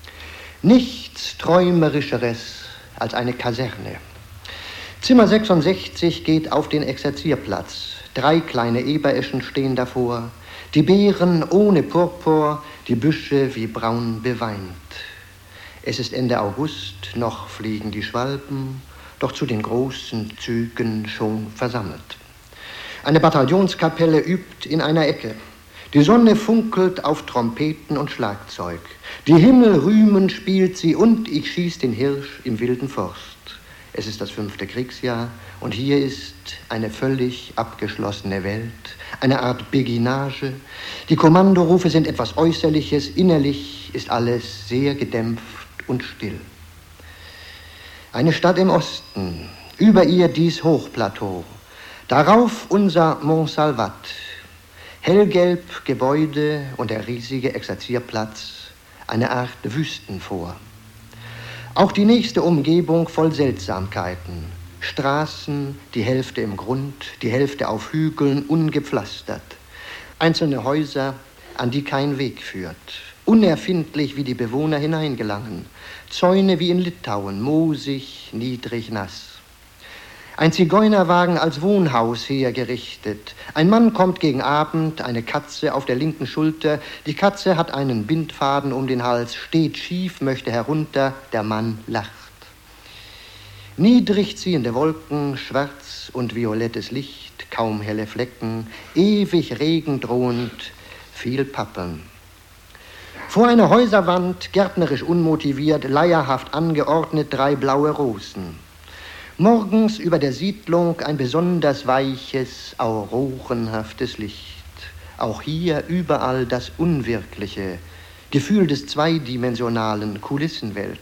Nichts Träumerischeres als eine Kaserne. Zimmer sechsundsechzig geht auf den Exerzierplatz. Drei kleine Ebereschen stehen davor. Die Beeren ohne Purpur, die Büsche wie braun beweint. Es ist Ende August, noch fliegen die Schwalben, doch zu den großen Zügen schon versammelt. Eine Bataillonskapelle übt in einer Ecke. Die Sonne funkelt auf Trompeten und Schlagzeug. Die Himmel rühmen spielt sie und ich schieß den Hirsch im wilden Forst. Es ist das fünfte Kriegsjahr und hier ist eine völlig abgeschlossene Welt, eine Art Beginage. Die Kommandorufe sind etwas Äußerliches, innerlich ist alles sehr gedämpft und still. Eine Stadt im Osten, über ihr dies Hochplateau, darauf unser Montsalvat, hellgelb Gebäude und der riesige Exerzierplatz, eine Art Wüstenfor. Auch die nächste Umgebung voll Seltsamkeiten. Straßen, die Hälfte im Grund, die Hälfte auf Hügeln, ungepflastert. Einzelne Häuser, an die kein Weg führt. Unerfindlich, wie die Bewohner hineingelangen. Zäune wie in Litauen, moosig, niedrig, nass. Ein Zigeunerwagen als Wohnhaus hergerichtet. Ein Mann kommt gegen Abend, eine Katze auf der linken Schulter. Die Katze hat einen Bindfaden um den Hals, steht schief, möchte herunter, der Mann lacht. Niedrig ziehende Wolken, schwarz und violettes Licht, kaum helle Flecken, ewig regendrohend, viel Pappeln. Vor einer Häuserwand, gärtnerisch unmotiviert, leierhaft angeordnet, drei blaue Rosen. Morgens über der Siedlung ein besonders weiches, aurorenhaftes Licht. Auch hier überall das Unwirkliche, Gefühl des zweidimensionalen Kulissenwelt.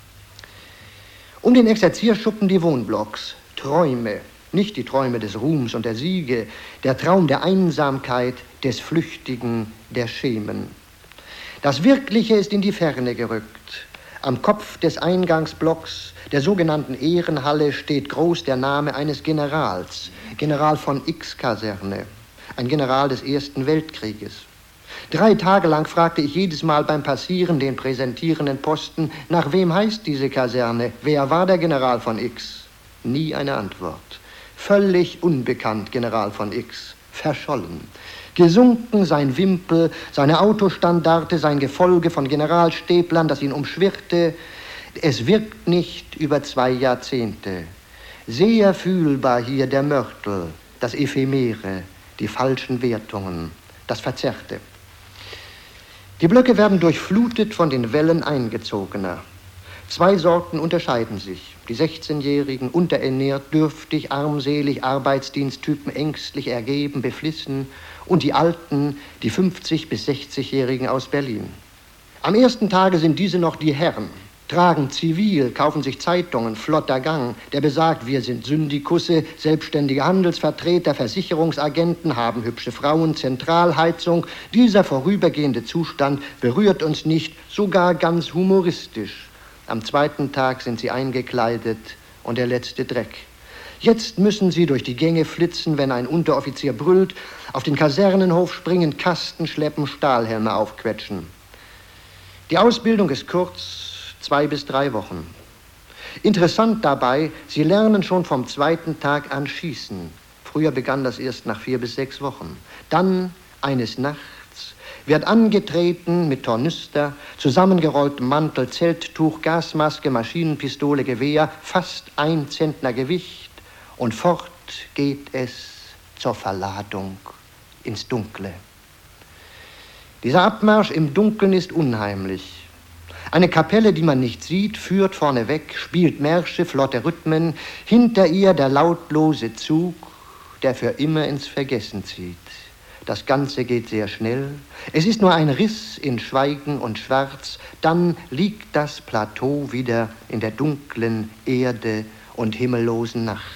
Um den Exerzierschuppen die Wohnblocks, Träume, nicht die Träume des Ruhms und der Siege, der Traum der Einsamkeit, des Flüchtigen, der Schemen. Das Wirkliche ist in die Ferne gerückt. Am Kopf des Eingangsblocks der sogenannten Ehrenhalle steht groß der Name eines Generals, General von X-Kaserne, ein General des Ersten Weltkrieges. Drei Tage lang fragte ich jedes Mal beim Passieren den präsentierenden Posten, nach wem heißt diese Kaserne, wer war der General von X? Nie eine Antwort. Völlig unbekannt, General von X, verschollen. Gesunken sein Wimpel, seine Autostandarte, sein Gefolge von Generalstäblern, das ihn umschwirrte. Es wirkt nicht über zwei Jahrzehnte. Sehr fühlbar hier der Mörtel, das Ephemere, die falschen Wertungen, das Verzerrte. Die Blöcke werden durchflutet von den Wellen Eingezogener. Zwei Sorten unterscheiden sich. Die sechzehnjährigen, unterernährt, dürftig, armselig, Arbeitsdiensttypen, ängstlich, ergeben, beflissen. Und die Alten, die fünfzig- bis sechzigjährigen aus Berlin. Am ersten Tage sind diese noch die Herren, tragen zivil, kaufen sich Zeitungen, flotter Gang, der besagt, wir sind Syndikusse, selbstständige Handelsvertreter, Versicherungsagenten, haben hübsche Frauen, Zentralheizung. Dieser vorübergehende Zustand berührt uns nicht, sogar ganz humoristisch. Am zweiten Tag sind sie eingekleidet und der letzte Dreck. Jetzt müssen sie durch die Gänge flitzen, wenn ein Unteroffizier brüllt, auf den Kasernenhof springen, Kasten schleppen, Stahlhelme aufquetschen. Die Ausbildung ist kurz, zwei bis drei Wochen. Interessant dabei, sie lernen schon vom zweiten Tag an schießen. Früher begann das erst nach vier bis sechs Wochen. Dann, eines Nachts, wird angetreten mit Tornister, zusammengerolltem Mantel, Zelttuch, Gasmaske, Maschinenpistole, Gewehr, fast ein Zentner Gewicht, und fort geht es zur Verladung ins Dunkle. Dieser Abmarsch im Dunkeln ist unheimlich. Eine Kapelle, die man nicht sieht, führt vorneweg, spielt Märsche, flotte Rhythmen, hinter ihr der lautlose Zug, der für immer ins Vergessen zieht. Das Ganze geht sehr schnell. Es ist nur ein Riss in Schweigen und Schwarz. Dann liegt das Plateau wieder in der dunklen Erde und himmellosen Nacht.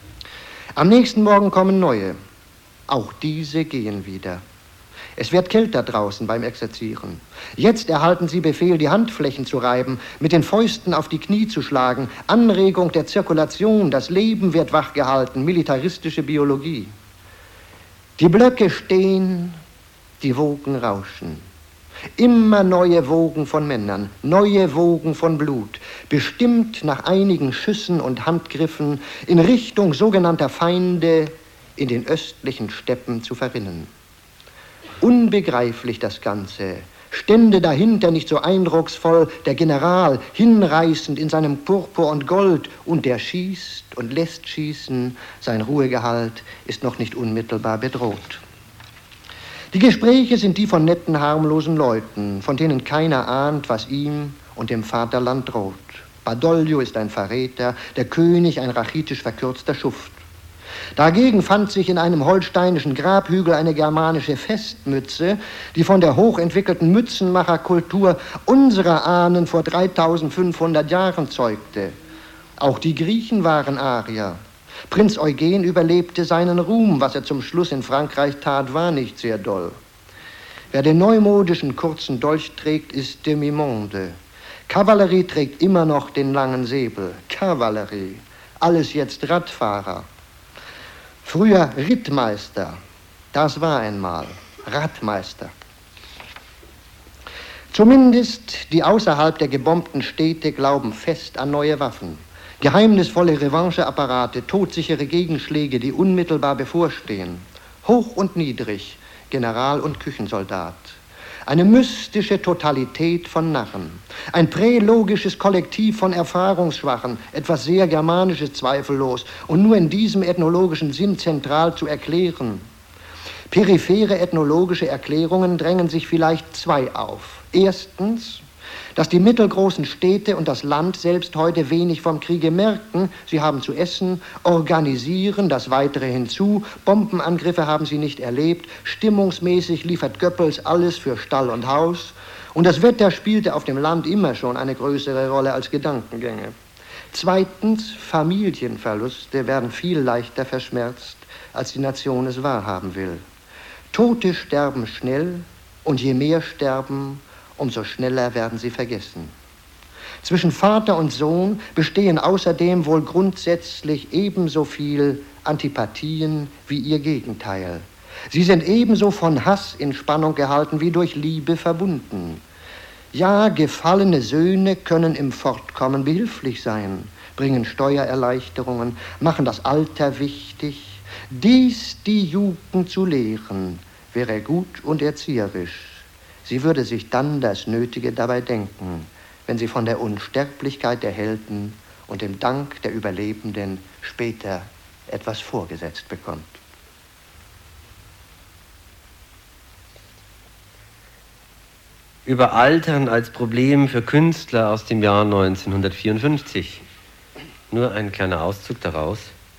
Am nächsten Morgen kommen neue. Auch diese gehen wieder. Es wird kälter draußen beim Exerzieren. Jetzt erhalten sie Befehl, die Handflächen zu reiben, mit den Fäusten auf die Knie zu schlagen. Anregung der Zirkulation, das Leben wird wachgehalten, militaristische Biologie. Die Blöcke stehen, die Wogen rauschen. Immer neue Wogen von Männern, neue Wogen von Blut, bestimmt nach einigen Schüssen und Handgriffen in Richtung sogenannter Feinde in den östlichen Steppen zu verrinnen. Unbegreiflich das Ganze. Stände dahinter nicht so eindrucksvoll der General, hinreißend in seinem Purpur und Gold, und der schießt und lässt schießen, sein Ruhegehalt ist noch nicht unmittelbar bedroht. Die Gespräche sind die von netten, harmlosen Leuten, von denen keiner ahnt, was ihm und dem Vaterland droht. Badoglio ist ein Verräter, der König ein rachitisch verkürzter Schuft. Dagegen fand sich in einem holsteinischen Grabhügel eine germanische Festmütze, die von der hochentwickelten Mützenmacherkultur unserer Ahnen vor dreitausendfünfhundert Jahren zeugte. Auch die Griechen waren Arier. Prinz Eugen überlebte seinen Ruhm. Was er zum Schluss in Frankreich tat, war nicht sehr doll. Wer den neumodischen kurzen Dolch trägt, ist Demi-Monde. Kavallerie trägt immer noch den langen Säbel. Kavallerie. Alles jetzt Radfahrer. Früher Rittmeister, das war einmal Radmeister. Zumindest die außerhalb der gebombten Städte glauben fest an neue Waffen. Geheimnisvolle Revancheapparate, todsichere Gegenschläge, die unmittelbar bevorstehen. Hoch und niedrig, General und Küchensoldat. Eine mystische Totalität von Narren. Ein prälogisches Kollektiv von Erfahrungsschwachen, etwas sehr Germanisches zweifellos und nur in diesem ethnologischen Sinn zentral zu erklären. Periphere ethnologische Erklärungen drängen sich vielleicht zwei auf. Erstens, dass die mittelgroßen Städte und das Land selbst heute wenig vom Kriege merken. Sie haben zu essen, organisieren das Weitere hinzu. Bombenangriffe haben sie nicht erlebt. Stimmungsmäßig liefert Goebbels alles für Stall und Haus. Und das Wetter spielte auf dem Land immer schon eine größere Rolle als Gedankengänge. Zweitens, Familienverluste werden viel leichter verschmerzt, als die Nation es wahrhaben will. Tote sterben schnell, und je mehr sterben, umso schneller werden sie vergessen. Zwischen Vater und Sohn bestehen außerdem wohl grundsätzlich ebenso viel Antipathien wie ihr Gegenteil. Sie sind ebenso von Hass in Spannung gehalten wie durch Liebe verbunden. Ja, gefallene Söhne können im Fortkommen behilflich sein, bringen Steuererleichterungen, machen das Alter wichtig. Dies die Jugend zu lehren, wäre gut und erzieherisch. Sie würde sich dann das Nötige dabei denken, wenn sie von der Unsterblichkeit der Helden und dem Dank der Überlebenden später etwas vorgesetzt bekommt. Über Altern als Problem für Künstler aus dem Jahr neunzehnhundertvierundfünfzig. Nur ein kleiner Auszug daraus.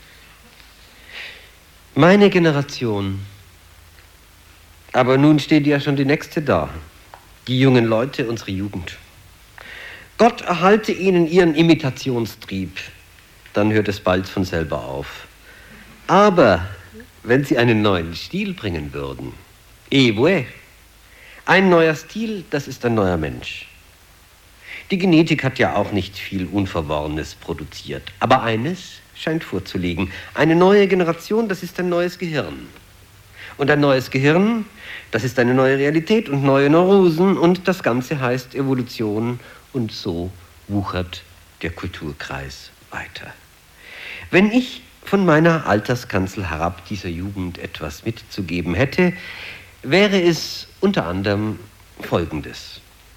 Meine Generation. Aber nun steht ja schon die nächste da. Die jungen Leute, unsere Jugend. Gott erhalte ihnen ihren Imitationstrieb. Dann hört es bald von selber auf. Aber wenn sie einen neuen Stil bringen würden, eh ouais. Ein neuer Stil, das ist ein neuer Mensch. Die Genetik hat ja auch nicht viel Unverworrenes produziert. Aber eines scheint vorzulegen. Eine neue Generation, das ist ein neues Gehirn. Und ein neues Gehirn, das ist eine neue Realität und neue Neurosen. Und das Ganze heißt Evolution. Und so wuchert der Kulturkreis weiter. Wenn ich von meiner Alterskanzel herab dieser Jugend etwas mitzugeben hätte, wäre es unter anderem Folgendes.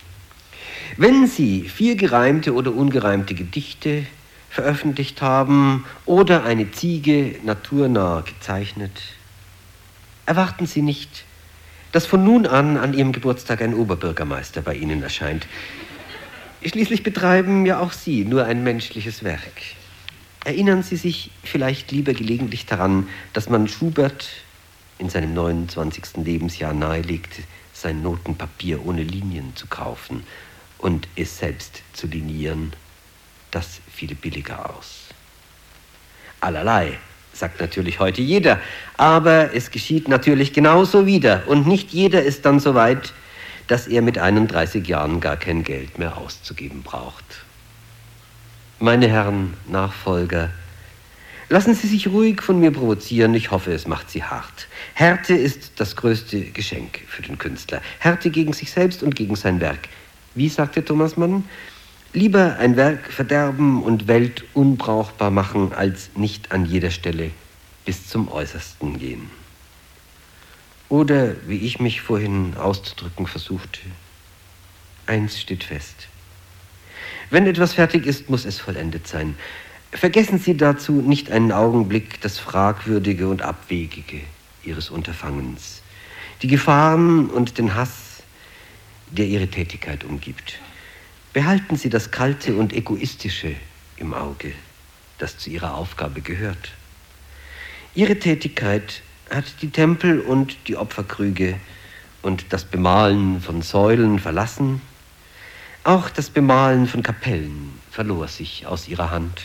Wenn Sie vier gereimte oder ungereimte Gedichte veröffentlicht haben oder eine Ziege naturnah gezeichnet, erwarten Sie nicht, dass von nun an an Ihrem Geburtstag ein Oberbürgermeister bei Ihnen erscheint. Schließlich betreiben ja auch Sie nur ein menschliches Werk. Erinnern Sie sich vielleicht lieber gelegentlich daran, dass man Schubert in seinem neunundzwanzigsten Lebensjahr nahelegt, sein Notenpapier ohne Linien zu kaufen und es selbst zu linieren. Das fiel billiger aus. Allerlei, sagt natürlich heute jeder, aber es geschieht natürlich genauso wieder und nicht jeder ist dann so weit, dass er mit einunddreißig Jahren gar kein Geld mehr auszugeben braucht. Meine Herren Nachfolger, lassen Sie sich ruhig von mir provozieren, ich hoffe, es macht Sie hart. Härte ist das größte Geschenk für den Künstler. Härte gegen sich selbst und gegen sein Werk. Wie sagte Thomas Mann? Lieber ein Werk verderben und Welt unbrauchbar machen, als nicht an jeder Stelle bis zum Äußersten gehen. Oder, wie ich mich vorhin auszudrücken versuchte, eins steht fest. Wenn etwas fertig ist, muss es vollendet sein. Vergessen Sie dazu nicht einen Augenblick das Fragwürdige und Abwegige Ihres Unterfangens, die Gefahren und den Hass, der Ihre Tätigkeit umgibt. Behalten Sie das Kalte und Egoistische im Auge, das zu Ihrer Aufgabe gehört. Ihre Tätigkeit hat die Tempel und die Opferkrüge und das Bemalen von Säulen verlassen. Auch das Bemalen von Kapellen verlor sich aus Ihrer Hand.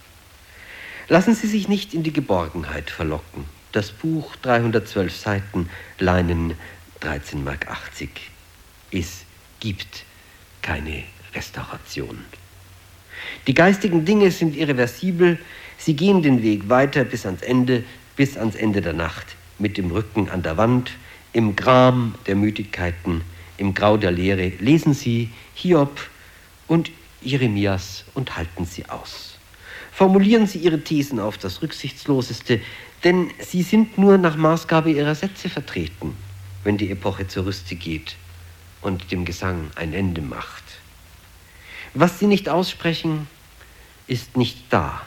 Lassen Sie sich nicht in die Geborgenheit verlocken. Das Buch, dreihundertzwölf Seiten, Leinen dreizehn Mark achtzig. Es gibt keine Restauration. Die geistigen Dinge sind irreversibel, sie gehen den Weg weiter bis ans Ende, bis ans Ende der Nacht, mit dem Rücken an der Wand, im Gram der Müdigkeiten, im Grau der Leere. Lesen Sie Hiob und Jeremias und halten Sie aus. Formulieren Sie Ihre Thesen auf das Rücksichtsloseste, denn sie sind nur nach Maßgabe Ihrer Sätze vertreten, wenn die Epoche zur Rüste geht und dem Gesang ein Ende macht. Was Sie nicht aussprechen, ist nicht da.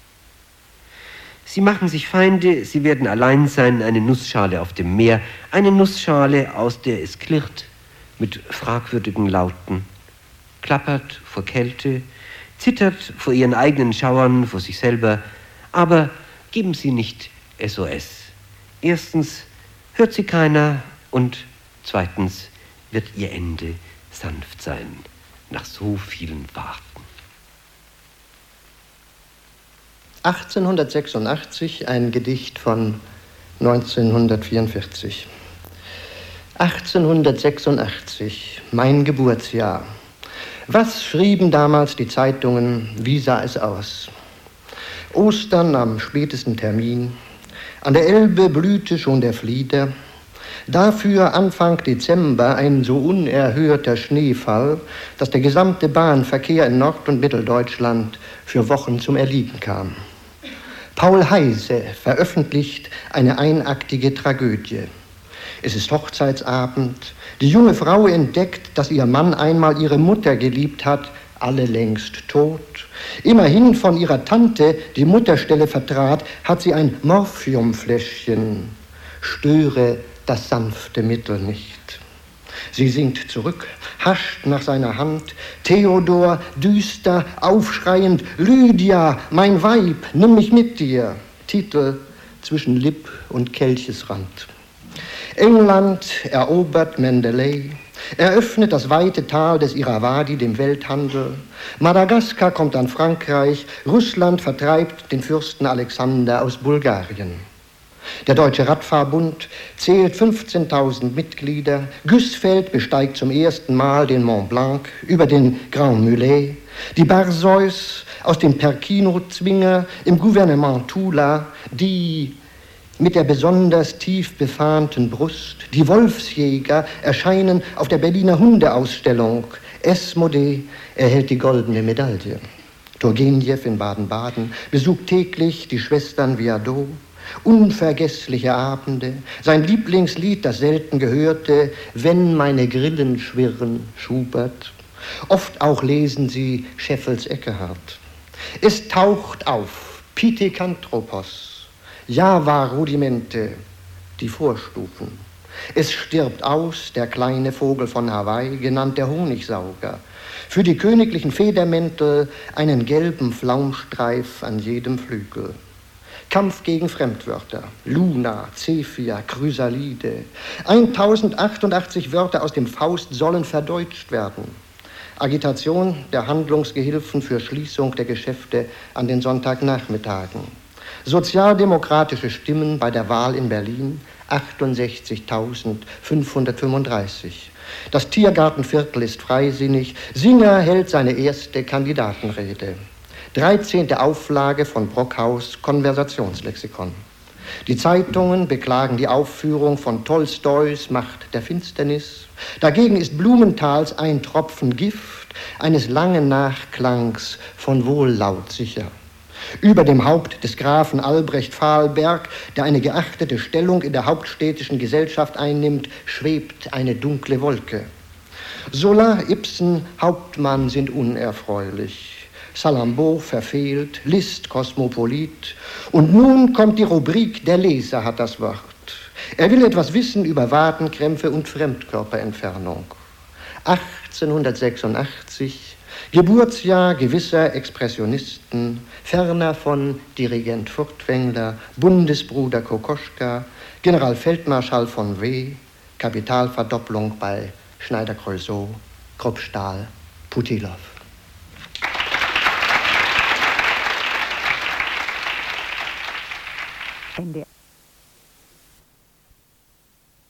Sie machen sich Feinde, Sie werden allein sein, eine Nussschale auf dem Meer, eine Nussschale, aus der es klirrt mit fragwürdigen Lauten, klappert vor Kälte, zittert vor ihren eigenen Schauern, vor sich selber, aber geben Sie nicht S O S. Erstens hört sie keiner und zweitens wird ihr Ende sanft sein, nach so vielen Warten. achtzehnhundertsechsundachtzig, ein Gedicht von neunzehnhundertvierundvierzig. achtzehnhundertsechsundachtzig, mein Geburtsjahr. Was schrieben damals die Zeitungen, wie sah es aus? Ostern am spätesten Termin, an der Elbe blühte schon der Flieder, dafür Anfang Dezember ein so unerhörter Schneefall, dass der gesamte Bahnverkehr in Nord- und Mitteldeutschland für Wochen zum Erliegen kam. Paul Heyse veröffentlicht eine einaktige Tragödie. Es ist Hochzeitsabend. Die junge Frau entdeckt, dass ihr Mann einmal ihre Mutter geliebt hat, alle längst tot. Immerhin von ihrer Tante die Mutterstelle vertrat, hat sie ein Morphiumfläschchen. Störe das sanfte Mittel nicht. Sie sinkt zurück, hascht nach seiner Hand. Theodor, düster, aufschreiend, Lydia, mein Weib, nimm mich mit dir. Titel zwischen Lipp und Kelchesrand. England erobert Mendeley, eröffnet das weite Tal des Irrawaddy dem Welthandel. Madagaskar kommt an Frankreich, Russland vertreibt den Fürsten Alexander aus Bulgarien. Der Deutsche Radfahrbund zählt fünfzehntausend Mitglieder. Güssfeld besteigt zum ersten Mal den Mont Blanc über den Grand Mulet. Die Barzois aus dem Perkino-Zwinger im Gouvernement Tula, die mit der besonders tief befahnten Brust, die Wolfsjäger erscheinen auf der Berliner Hundeausstellung. Esmodee erhält die goldene Medaille. Turgenev in Baden-Baden besucht täglich die Schwestern Viardot. Unvergessliche Abende, sein Lieblingslied, das selten gehörte, Wenn meine Grillen schwirren, Schubert. Oft auch lesen sie Scheffels Eckehart. Es taucht auf, Pithekanthropos, Java-Rudimente, die Vorstufen. Es stirbt aus, der kleine Vogel von Hawaii, genannt der Honigsauger. Für die königlichen Federmäntel einen gelben Flaumstreif an jedem Flügel. Kampf gegen Fremdwörter, Luna, Zephyr, Chrysalide. tausendachthundertachtzig Wörter aus dem Faust sollen verdeutscht werden. Agitation der Handlungsgehilfen für Schließung der Geschäfte an den Sonntagnachmittagen. Sozialdemokratische Stimmen bei der Wahl in Berlin, achtundsechzigtausendfünfhundertfünfunddreißig. Das Tiergartenviertel ist freisinnig. Singer hält seine erste Kandidatenrede. dreizehnte Auflage von Brockhaus' Konversationslexikon. Die Zeitungen beklagen die Aufführung von Tolstois Macht der Finsternis. Dagegen ist Blumenthals Ein Tropfen Gift eines langen Nachklangs von Wohllaut sicher. Über dem Haupt des Grafen Albrecht Fahlberg, der eine geachtete Stellung in der hauptstädtischen Gesellschaft einnimmt, schwebt eine dunkle Wolke. Zola, Ibsen, Hauptmann sind unerfreulich. Salammbô verfehlt, Liszt kosmopolit. Und nun kommt die Rubrik Der Leser hat das Wort. Er will etwas wissen über Wadenkrämpfe und Fremdkörperentfernung. achtzehnhundertsechsundachtzig, Geburtsjahr gewisser Expressionisten, ferner von Dirigent Furtwängler, Bundesbruder Kokoschka, Generalfeldmarschall von W., Kapitalverdopplung bei Schneider-Creusot, Kruppstahl, Putilov. Ende.